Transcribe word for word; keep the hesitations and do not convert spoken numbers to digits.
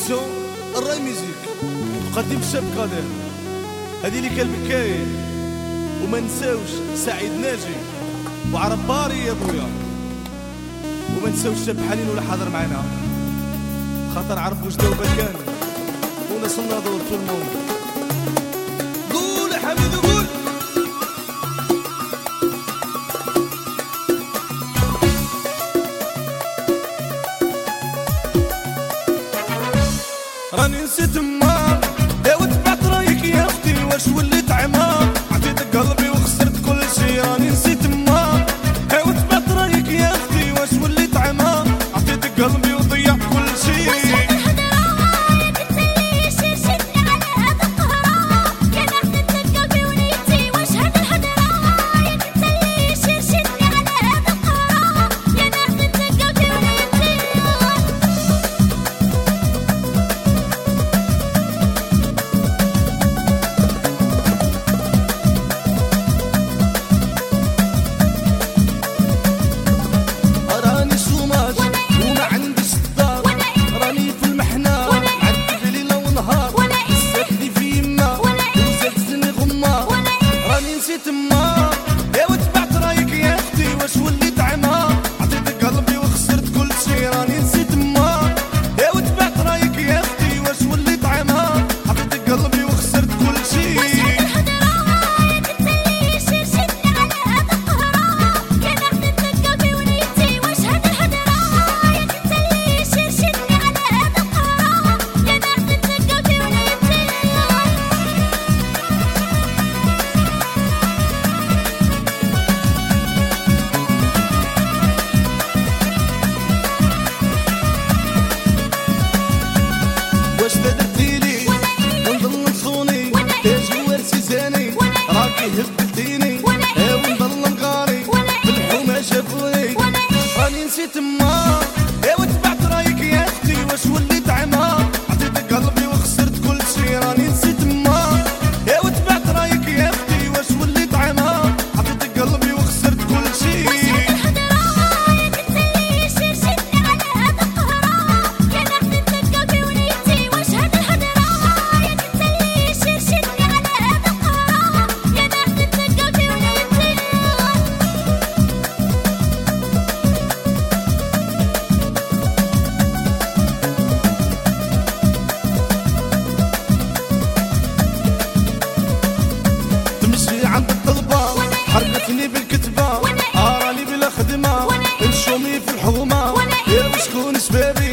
برودكسيون الراي ميوزيك تقدم الشاب قادر هذه اللي كان مكاين. وما نساوش سعيد ناجي وعرباري يا بويا، وما نساوش شاب حنين ولا حاضر معنا خاطر عرف واش داوبا كان وناس الناظور طول الموند. قول يا حميد قول. راني نسيت ما يا وتبعت رايك يا اختي واش وليت عمار، عطيتك قلبي وخسرت كل شي. راني نسيت ما يا وتبعت رايك يا اختي واش وليت عمار، عطيتك قلبي وضيعت كل شي. واش درتيلي ونضل نصوني يا جوار سيزاني راكي هبلتيني يا ونضل مغاري بالحومة شافوني. راني نسيت ما يا وتبعت رايك يا اختي واش وليت عمار، عطيتك قلبي وخسرت كل شي. راني نسيت ما يا وتبعت رايك يا اختي واش وليت عمار، عطيتك قلبي وخسرت كل شي. حركتني بالكتبة، اراني بلا خدمة، نشومي في الحومة، يا شكون سبابي